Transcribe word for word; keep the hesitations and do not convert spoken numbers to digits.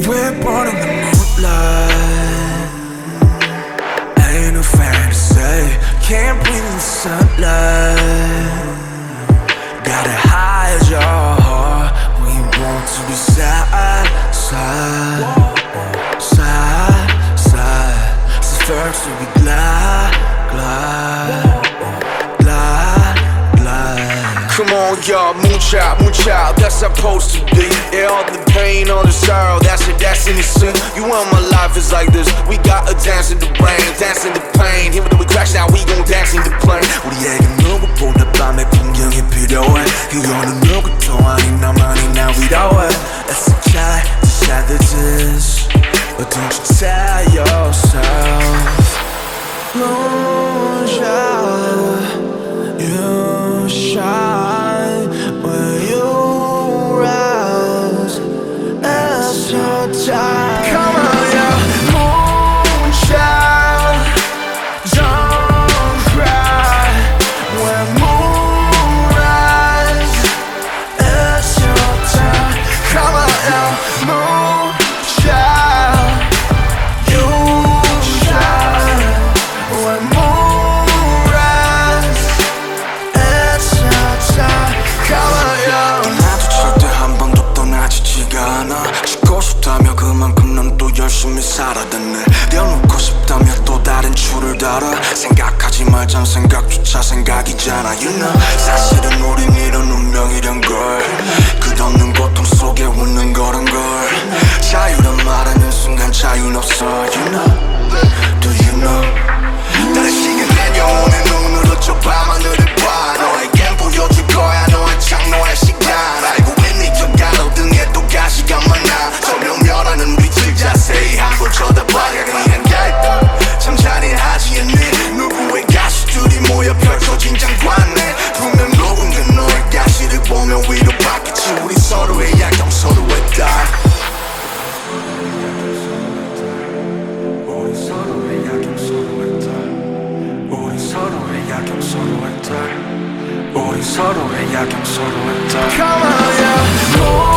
We're born in the moonlight. Ain't no fantasy, can't breathe in the sunlight. Gotta hide your heart. We want to be side, side, side, side. So first we be glide, glide, glide, glide. Come on, y'all, moonchild, moonchild, that's supposed to be. Yeah, all the pain, all the sorrow, that's it, that's innocent. You want my life is like this. We gotta dance in the rain, dance in the pain. Even though we crash now, we gon' dance in the plane. 우리에게 누구보다 밤의 풍경이 필요해. 이거는 누구도 아닌 나만이 날 위로해. It's a try to shatter this, but don't you tell yourself. Moonshine, you shine when you rise. It's your time. Come on, yeah. Moonshine, don't cry when moon rise. It's your time. Come on, yeah. Moonshine, you shine when moon rise. It's your time. Come on, yeah. 나도 절대 한 번도 떠나지지가 않아. 죽고 싶다며 그만큼 넌 또 열심히 살아댔네. 려놓고 싶다며 또 다른 줄을 달아. 생각하지 말자 생각조차 생각이잖아. You know 사실은 우린 이런 운명이란 걸. 끝없는 고통 속에 웃는 거란 걸. 자유란 말하는 순간 자유는 없어. You know, do you know? 다른 시간 내 영혼의 눈으로 저 밤하늘을 봐. 너에겐 보여줄 거야 너의 창노의 시간. 알고 있니 저 가로등에 또 가시가 많아. 저 묘멸하는 빛을 자세히 한번 쳐다봐. 그냥 갈등 참 잔인하지 않니? 누구의 가시들이 모여 펼쳐진 장관에 분명 누군가 너의 가시를 보며 위로받겠지. 우리 서로의 약점 서로의 딸. 우리 서로의 약점 서로의 딸. 우리 서로의 약점 서로의 딸. 우리 서로의 약점 서로의 딸. Come on, yeah.